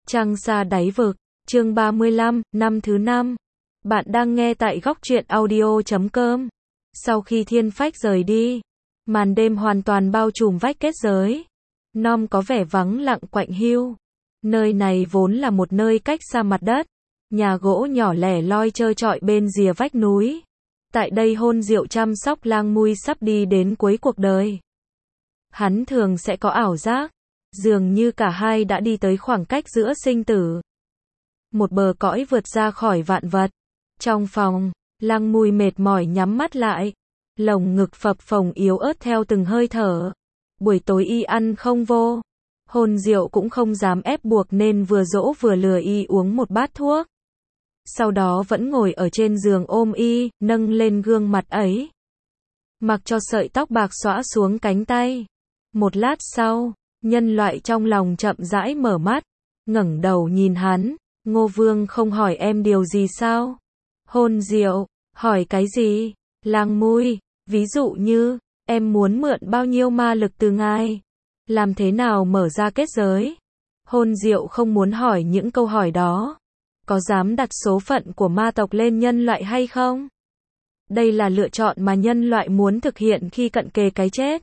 Trăng xa đáy vực, chương 35, năm thứ 5. Bạn đang nghe tại góc truyện audio.com. Sau khi Thiên Phách rời đi, màn đêm hoàn toàn bao trùm vách kết giới. Nom có vẻ vắng lặng quạnh hiu. Nơi này vốn là một nơi cách xa mặt đất. Nhà gỗ nhỏ lẻ loi trơ trọi bên rìa vách núi. Tại đây Hôn Diệu chăm sóc Lang Mui sắp đi đến cuối cuộc đời. Hắn thường sẽ có ảo giác, dường như cả hai đã đi tới khoảng cách giữa sinh tử. Một bờ cõi vượt ra khỏi vạn vật. Trong phòng, Lang Mui mệt mỏi nhắm mắt lại. Lồng ngực phập phồng yếu ớt theo từng hơi thở. Buổi tối y ăn không vô. Hôn Diệu cũng không dám ép buộc nên vừa dỗ vừa lừa y uống một bát thuốc. Sau đó vẫn ngồi ở trên giường ôm y, nâng lên gương mặt ấy. Mặc cho sợi tóc bạc xõa xuống cánh tay. Một lát sau, nhân loại trong lòng chậm rãi mở mắt, ngẩng đầu nhìn hắn. Ngô Vương không hỏi em điều gì sao? Hôn Diệu, hỏi cái gì? Lang Mui, ví dụ như, em muốn mượn bao nhiêu ma lực từ ngài? Làm thế nào mở ra kết giới? Hôn Diệu không muốn hỏi những câu hỏi đó. Có dám đặt số phận của ma tộc lên nhân loại hay không? Đây là lựa chọn mà nhân loại muốn thực hiện khi cận kề cái chết.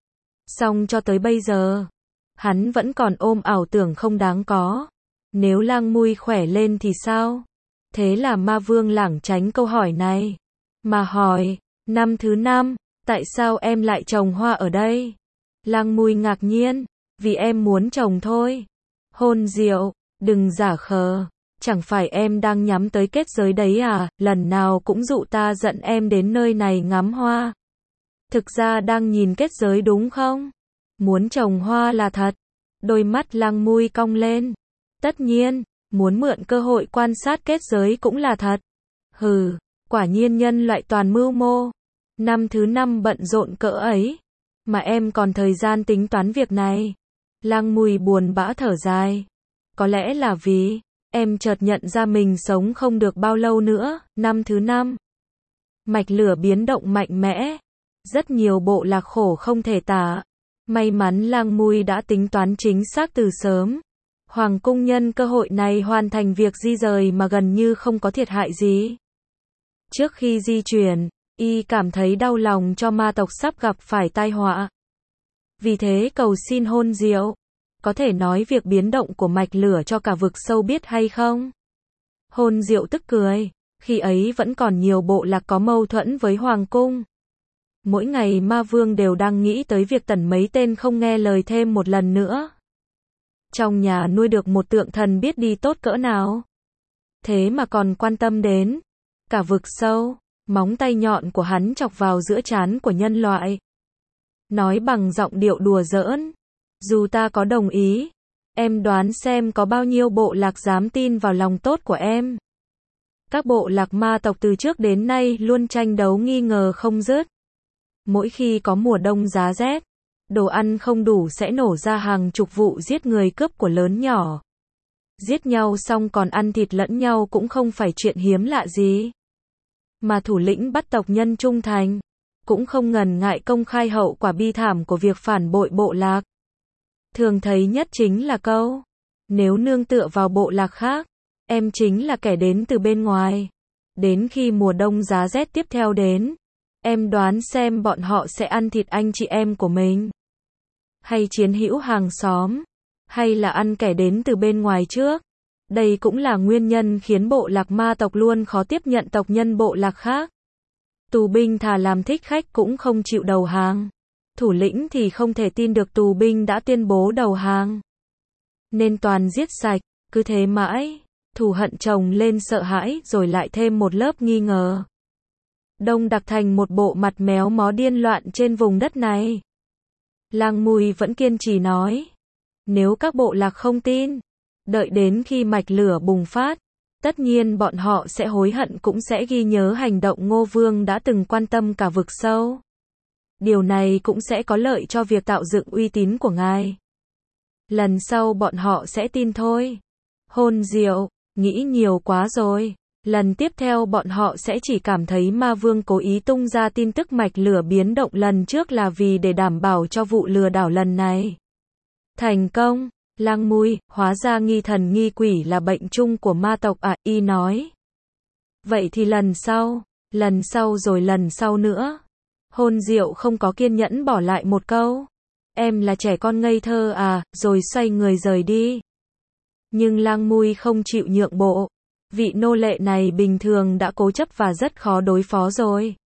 Song cho tới bây giờ, hắn vẫn còn ôm ảo tưởng không đáng có. Nếu Lang Mui khỏe lên thì sao? Thế là Ma Vương lảng tránh câu hỏi này. Mà hỏi, năm thứ 5, tại sao em lại trồng hoa ở đây? Lang Mui ngạc nhiên, vì em muốn trồng thôi. Hôn Diệu, đừng giả khờ. Chẳng phải em đang nhắm tới kết giới đấy à, lần nào cũng dụ ta dẫn em đến nơi này ngắm hoa. Thực ra đang nhìn kết giới đúng không? Muốn trồng hoa là thật. Đôi mắt Lang Mui cong lên. Tất nhiên, muốn mượn cơ hội quan sát kết giới cũng là thật. Hừ, quả nhiên nhân loại toàn mưu mô. Năm thứ 5 bận rộn cỡ ấy, mà em còn thời gian tính toán việc này. Lang Mui buồn bã thở dài. Có lẽ là vì em chợt nhận ra mình sống không được bao lâu nữa. Năm thứ 5, mạch lửa biến động mạnh mẽ. Rất nhiều bộ lạc khổ không thể tả. May mắn Lang Mui đã tính toán chính xác từ sớm. Hoàng cung nhân cơ hội này hoàn thành việc di rời mà gần như không có thiệt hại gì. Trước khi di chuyển, y cảm thấy đau lòng cho ma tộc sắp gặp phải tai họa. Vì thế cầu xin Hôn Diệu, có thể nói việc biến động của mạch lửa cho cả vực sâu biết hay không? Hôn Diệu tức cười, khi ấy vẫn còn nhiều bộ lạc có mâu thuẫn với Hoàng cung. Mỗi ngày Ma Vương đều đang nghĩ tới việc tẩn mấy tên không nghe lời thêm một lần nữa. Trong nhà nuôi được một tượng thần biết đi tốt cỡ nào. Thế mà còn quan tâm đến cả vực sâu. Móng tay nhọn của hắn chọc vào giữa trán của nhân loại. Nói bằng giọng điệu đùa giỡn. Dù ta có đồng ý, em đoán xem có bao nhiêu bộ lạc dám tin vào lòng tốt của em. Các bộ lạc ma tộc từ trước đến nay luôn tranh đấu nghi ngờ không dứt. Mỗi khi có mùa đông giá rét, đồ ăn không đủ sẽ nổ ra hàng chục vụ giết người cướp của lớn nhỏ. Giết nhau xong còn ăn thịt lẫn nhau cũng không phải chuyện hiếm lạ gì. Mà thủ lĩnh bắt tộc nhân trung thành, cũng không ngần ngại công khai hậu quả bi thảm của việc phản bội bộ lạc. Thường thấy nhất chính là câu, nếu nương tựa vào bộ lạc khác, em chính là kẻ đến từ bên ngoài. Đến khi mùa đông giá rét tiếp theo đến, em đoán xem bọn họ sẽ ăn thịt anh chị em của mình, hay chiến hữu hàng xóm, hay là ăn kẻ đến từ bên ngoài trước. Đây cũng là nguyên nhân khiến bộ lạc ma tộc luôn khó tiếp nhận tộc nhân bộ lạc khác. Tù binh thà làm thích khách cũng không chịu đầu hàng. Thủ lĩnh thì không thể tin được tù binh đã tuyên bố đầu hàng. Nên toàn giết sạch, cứ thế mãi, thù hận chồng lên sợ hãi rồi lại thêm một lớp nghi ngờ. Đông đặc thành một bộ mặt méo mó điên loạn trên vùng đất này. Lang Mui vẫn kiên trì nói. Nếu các bộ lạc không tin, đợi đến khi mạch lửa bùng phát, tất nhiên bọn họ sẽ hối hận cũng sẽ ghi nhớ hành động Ngô Vương đã từng quan tâm cả vực sâu. Điều này cũng sẽ có lợi cho việc tạo dựng uy tín của ngài. Lần sau bọn họ sẽ tin thôi. Hôn Diệu, nghĩ nhiều quá rồi. Lần tiếp theo bọn họ sẽ chỉ cảm thấy Ma Vương cố ý tung ra tin tức mạch lửa biến động lần trước là vì để đảm bảo cho vụ lừa đảo lần này thành công. Lang Mui, hóa ra nghi thần nghi quỷ là bệnh chung của ma tộc à, y nói. Vậy thì lần sau rồi lần sau nữa. Hôn Diệu không có kiên nhẫn bỏ lại một câu. Em là trẻ con ngây thơ à, rồi xoay người rời đi. Nhưng Lang Mui không chịu nhượng bộ. Vị nô lệ này bình thường đã cố chấp và rất khó đối phó rồi.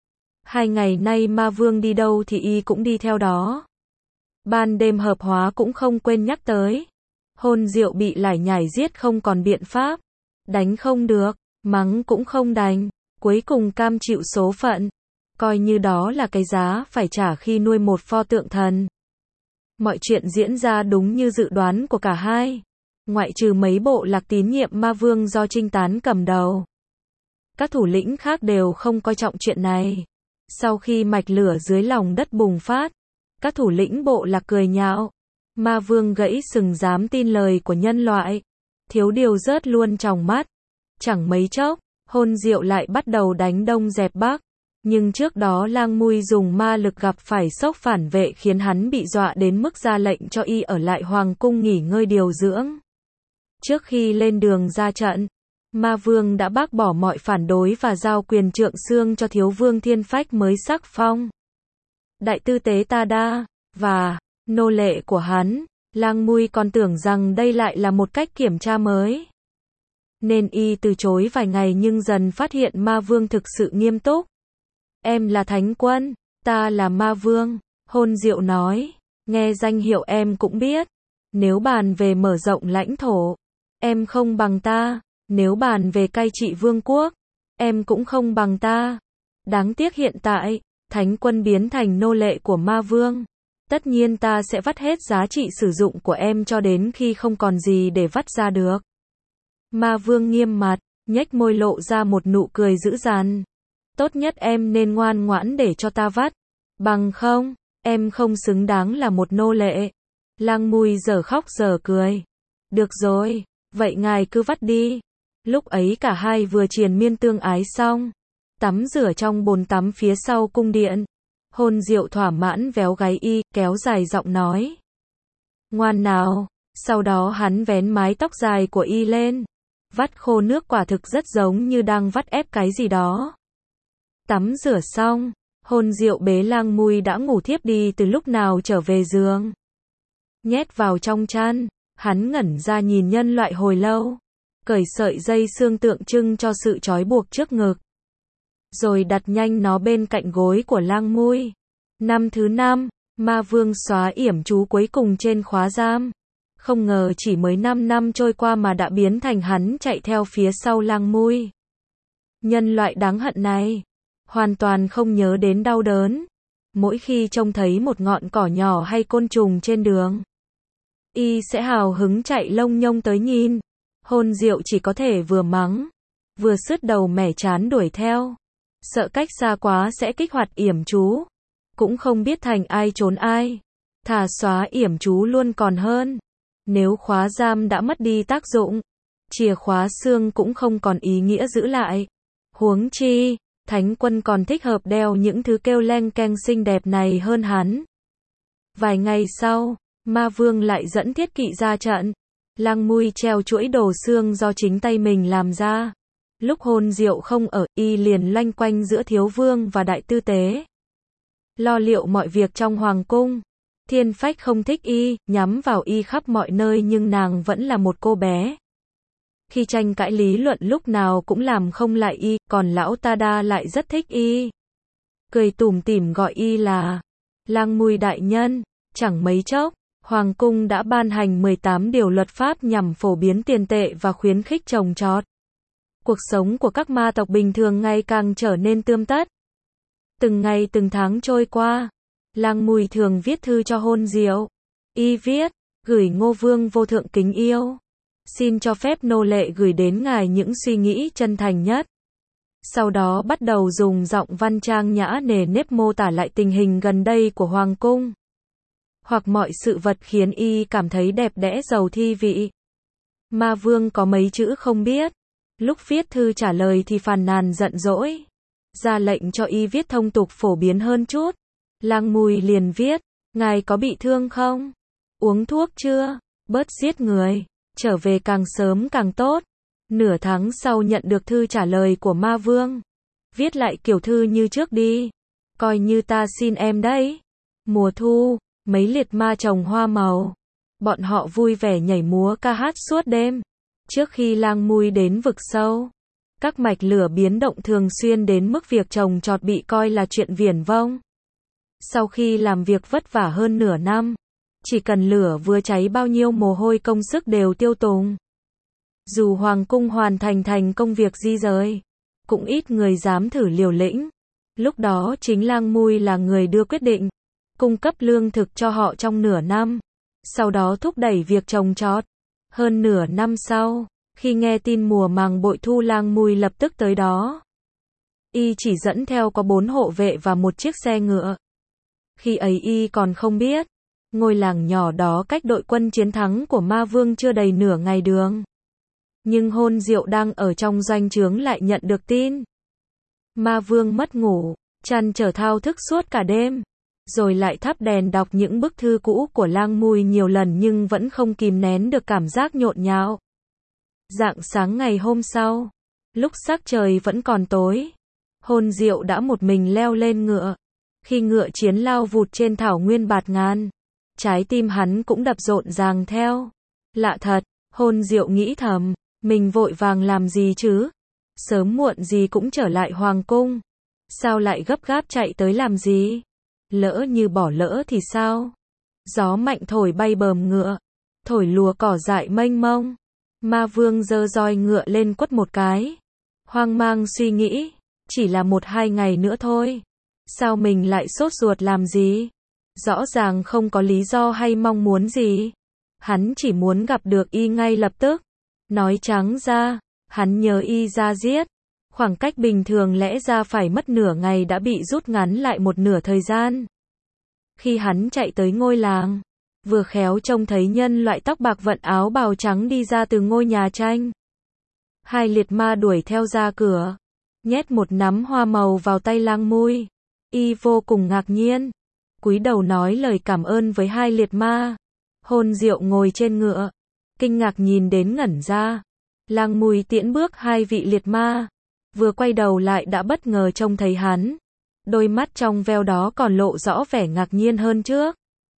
2 ngày nay ma vương đi đâu thì y cũng đi theo đó. Ban đêm hợp hóa cũng không quên nhắc tới. Hôn Diệu bị lải nhải giết không còn biện pháp. Đánh không được, mắng cũng không đành. Cuối cùng cam chịu số phận. Coi như đó là cái giá phải trả khi nuôi một pho tượng thần. Mọi chuyện diễn ra đúng như dự đoán của cả hai. Ngoại trừ mấy bộ lạc tín nhiệm ma vương do Trinh Tán cầm đầu. Các thủ lĩnh khác đều không coi trọng chuyện này. Sau khi mạch lửa dưới lòng đất bùng phát, các thủ lĩnh bộ lạc cười nhạo. Ma vương gãy sừng dám tin lời của nhân loại. Thiếu điều rớt luôn tròng mắt. Chẳng mấy chốc, Hôn Diệu lại bắt đầu đánh đông dẹp bắc. Nhưng trước đó Lang Mui dùng ma lực gặp phải sốc phản vệ khiến hắn bị dọa đến mức ra lệnh cho y ở lại hoàng cung nghỉ ngơi điều dưỡng. Trước khi lên đường ra trận, ma vương đã bác bỏ mọi phản đối và giao quyền trượng xương cho thiếu vương Thiên Phách mới sắc phong. Đại tư tế Tada, và nô lệ của hắn, Lang Mui còn tưởng rằng đây lại là một cách kiểm tra mới. Nên y từ chối vài ngày nhưng dần phát hiện ma vương thực sự nghiêm túc. Em là thánh quân, ta là ma vương, Hôn Diệu nói, nghe danh hiệu em cũng biết. Nếu bàn về mở rộng lãnh thổ, em không bằng ta, nếu bàn về cai trị vương quốc, em cũng không bằng ta. Đáng tiếc hiện tại, thánh quân biến thành nô lệ của ma vương. Tất nhiên ta sẽ vắt hết giá trị sử dụng của em cho đến khi không còn gì để vắt ra được. Ma vương nghiêm mặt, nhếch môi lộ ra một nụ cười dữ dằn. Tốt nhất em nên ngoan ngoãn để cho ta vắt. Bằng không, em không xứng đáng là một nô lệ. Lang Mui giờ khóc giờ cười. Được rồi, vậy ngài cứ vắt đi. Lúc ấy cả hai vừa triền miên tương ái xong. Tắm rửa trong bồn tắm phía sau cung điện. Hôn Diệu thỏa mãn véo gáy y, kéo dài giọng nói. Ngoan nào. Sau đó hắn vén mái tóc dài của y lên. Vắt khô nước quả thực rất giống như đang vắt ép cái gì đó. Tắm rửa xong, Hôn Diệu bế Lang Mui đã ngủ thiếp đi từ lúc nào trở về giường. Nhét vào trong chăn, hắn ngẩn ra nhìn nhân loại hồi lâu. Cởi sợi dây xương tượng trưng cho sự trói buộc trước ngực. Rồi đặt nhanh nó bên cạnh gối của Lang Mui. Năm thứ 5, ma vương xóa yểm chú cuối cùng trên khóa giam. Không ngờ chỉ mới 5 năm trôi qua mà đã biến thành hắn chạy theo phía sau Lang Mui. Nhân loại đáng hận này, hoàn toàn không nhớ đến đau đớn. Mỗi khi trông thấy một ngọn cỏ nhỏ hay côn trùng trên đường, y sẽ hào hứng chạy lông nhông tới nhìn. Hôn Diệu chỉ có thể vừa mắng, vừa sứt đầu mẻ chán đuổi theo. Sợ cách xa quá sẽ kích hoạt yểm chú. Cũng không biết thành ai trốn ai. Thà xóa yểm chú luôn còn hơn. Nếu khóa giam đã mất đi tác dụng, chìa khóa xương cũng không còn ý nghĩa giữ lại. Huống chi, thánh quân còn thích hợp đeo những thứ kêu leng keng xinh đẹp này hơn hắn. Vài ngày sau, ma vương lại dẫn thiết kỵ ra trận. Lang Mui treo chuỗi đồ xương do chính tay mình làm ra. Lúc Hôn Diệu không ở, y liền loanh quanh giữa thiếu vương và đại tư tế. Lo liệu mọi việc trong hoàng cung. Thiên Phách không thích y, nhắm vào y khắp mọi nơi nhưng nàng vẫn là một cô bé. Khi tranh cãi lý luận lúc nào cũng làm không lại y, còn lão Tada lại rất thích y. Cười tủm tỉm gọi y là Lang Mui đại nhân. Chẳng mấy chốc, hoàng cung đã ban hành 18 điều luật pháp nhằm phổ biến tiền tệ và khuyến khích trồng trọt. Cuộc sống của các ma tộc bình thường ngày càng trở nên tươm tất. Từng ngày từng tháng trôi qua, Lang Mui thường viết thư cho Hôn Diệu. Y viết, gửi Ngô Vương vô thượng kính yêu. Xin cho phép nô lệ gửi đến ngài những suy nghĩ chân thành nhất. Sau đó bắt đầu dùng giọng văn trang nhã nề nếp mô tả lại tình hình gần đây của hoàng cung. Hoặc mọi sự vật khiến y cảm thấy đẹp đẽ giàu thi vị. Ma vương có mấy chữ không biết. Lúc viết thư trả lời thì phàn nàn giận dỗi. Ra lệnh cho y viết thông tục phổ biến hơn chút. Lang Mui liền viết, ngài có bị thương không? Uống thuốc chưa? bớt giết người, trở về càng sớm càng tốt. Nửa tháng sau nhận được thư trả lời của ma vương. Viết lại kiểu thư như trước đi. Coi như ta xin em đấy. Mùa thu, mấy liệt ma trồng hoa màu. Bọn họ vui vẻ nhảy múa ca hát suốt đêm. Trước khi lang mui đến vực sâu, các mạch lửa biến động thường xuyên đến mức việc trồng trọt bị coi là chuyện viển vông. Sau khi làm việc vất vả hơn nửa năm, chỉ cần lửa vừa cháy bao nhiêu mồ hôi công sức đều tiêu tùng. Dù hoàng cung hoàn thành công việc di rời, cũng ít người dám thử liều lĩnh. Lúc đó chính lang mui là người đưa quyết định, cung cấp lương thực cho họ trong nửa năm, sau đó thúc đẩy việc trồng trọt. Hơn nửa năm sau, khi nghe tin mùa màng bội thu, lang mui lập tức tới đó. Y chỉ dẫn theo có 4 hộ vệ và một chiếc xe ngựa. Khi ấy y còn không biết, ngôi làng nhỏ đó cách đội quân chiến thắng của ma vương chưa đầy nửa ngày đường. Nhưng Hôn Diệu đang ở trong doanh trướng lại nhận được tin. Ma vương mất ngủ, trăn trở thao thức suốt cả đêm, rồi lại thắp đèn đọc những bức thư cũ của lang mui nhiều lần nhưng vẫn không kìm nén được cảm giác nhộn nhạo. Rạng sáng ngày hôm sau, lúc sắc trời vẫn còn tối, Hôn Diệu đã một mình leo lên ngựa. Khi ngựa chiến lao vụt trên thảo nguyên bạt ngàn, trái tim hắn cũng đập rộn ràng theo. Lạ thật, Hôn Diệu nghĩ thầm, mình vội vàng làm gì chứ? Sớm muộn gì cũng trở lại hoàng cung. Sao lại gấp gáp chạy tới làm gì? Lỡ như bỏ lỡ thì sao? Gió mạnh thổi bay bờm ngựa, thổi lùa cỏ dại mênh mông. Ma vương giơ roi ngựa lên quất một cái. Hoang mang suy nghĩ, chỉ là 1-2 ngày nữa thôi. Sao mình lại sốt ruột làm gì? Rõ ràng không có lý do hay mong muốn gì. Hắn chỉ muốn gặp được y ngay lập tức. Nói trắng ra, hắn nhớ y ra giết. Khoảng cách bình thường lẽ ra phải mất nửa ngày đã bị rút ngắn lại một nửa thời gian. Khi hắn chạy tới ngôi làng, vừa khéo trông thấy nhân loại tóc bạc vận áo bào trắng đi ra từ ngôi nhà tranh. 2 liệt ma đuổi theo ra cửa, nhét một nắm hoa màu vào tay lang mui. Y vô cùng ngạc nhiên, cúi đầu nói lời cảm ơn với 2 liệt ma. Hôn Diệu ngồi trên ngựa, kinh ngạc nhìn đến ngẩn ra. Lang mui tiễn bước 2 vị liệt ma, vừa quay đầu lại đã bất ngờ trông thấy hắn. Đôi mắt trong veo đó còn lộ rõ vẻ ngạc nhiên hơn trước.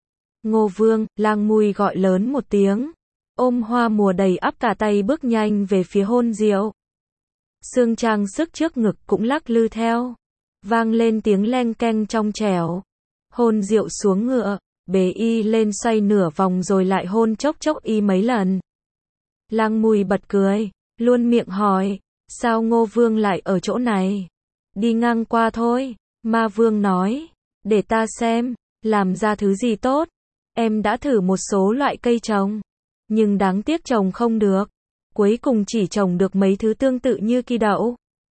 Ngô Vương, lang mui gọi lớn một tiếng, ôm hoa mùa đầy ắp cả tay bước nhanh về phía Hôn Diệu. Xương trang sức trước ngực cũng lắc lư theo, vang lên tiếng leng keng trong trẻo. Hôn Diệu xuống ngựa, bế y lên xoay nửa vòng rồi lại hôn chốc chốc y mấy lần. Lang mui bật cười, luôn miệng hỏi, sao Ngô Vương lại ở chỗ này? Đi ngang qua thôi. Ma vương nói, để ta xem, làm ra thứ gì tốt. Em đã thử một số loại cây trồng, nhưng đáng tiếc trồng không được. Cuối cùng chỉ trồng được mấy thứ tương tự như kỳ đậu.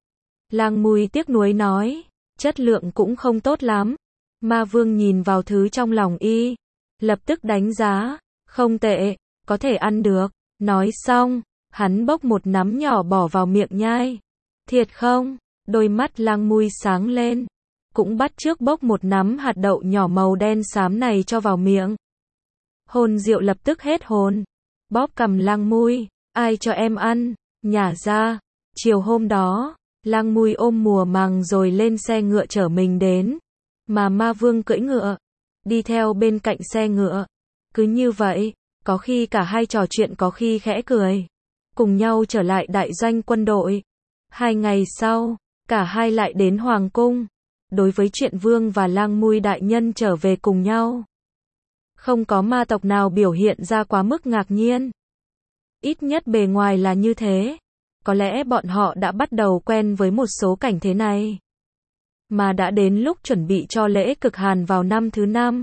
Lang mui tiếc nuối nói, chất lượng cũng không tốt lắm. Ma vương nhìn vào thứ trong lòng y, lập tức đánh giá, không tệ, có thể ăn được. Nói xong, hắn bốc một nắm nhỏ bỏ vào miệng nhai. Thiệt không? Đôi mắt lang mui sáng lên, cũng bắt chước bốc một nắm hạt đậu nhỏ màu đen xám này cho vào miệng. Hôn Diệu lập tức hết hồn, bóp cằm lang mui, ai cho em ăn? Nhả ra. Chiều hôm đó, lang mui ôm mùa màng rồi lên xe ngựa chở mình đến, mà ma vương cưỡi ngựa, đi theo bên cạnh xe ngựa. Cứ như vậy, có khi cả hai trò chuyện có khi khẽ cười, cùng nhau trở lại đại doanh quân đội. 2 ngày sau, cả hai lại đến hoàng cung. Đối với chuyện vương và lang mui đại nhân trở về cùng nhau, không có ma tộc nào biểu hiện ra quá mức ngạc nhiên. Ít nhất bề ngoài là như thế. Có lẽ bọn họ đã bắt đầu quen với một số cảnh thế này, mà đã đến lúc chuẩn bị cho lễ cực hàn vào năm thứ 5.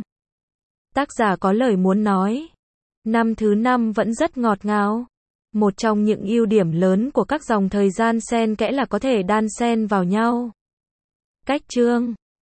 Tác giả có lời muốn nói, năm thứ 5 vẫn rất ngọt ngào. Một trong những ưu điểm lớn của các dòng thời gian xen kẽ là có thể đan xen vào nhau. Cách chương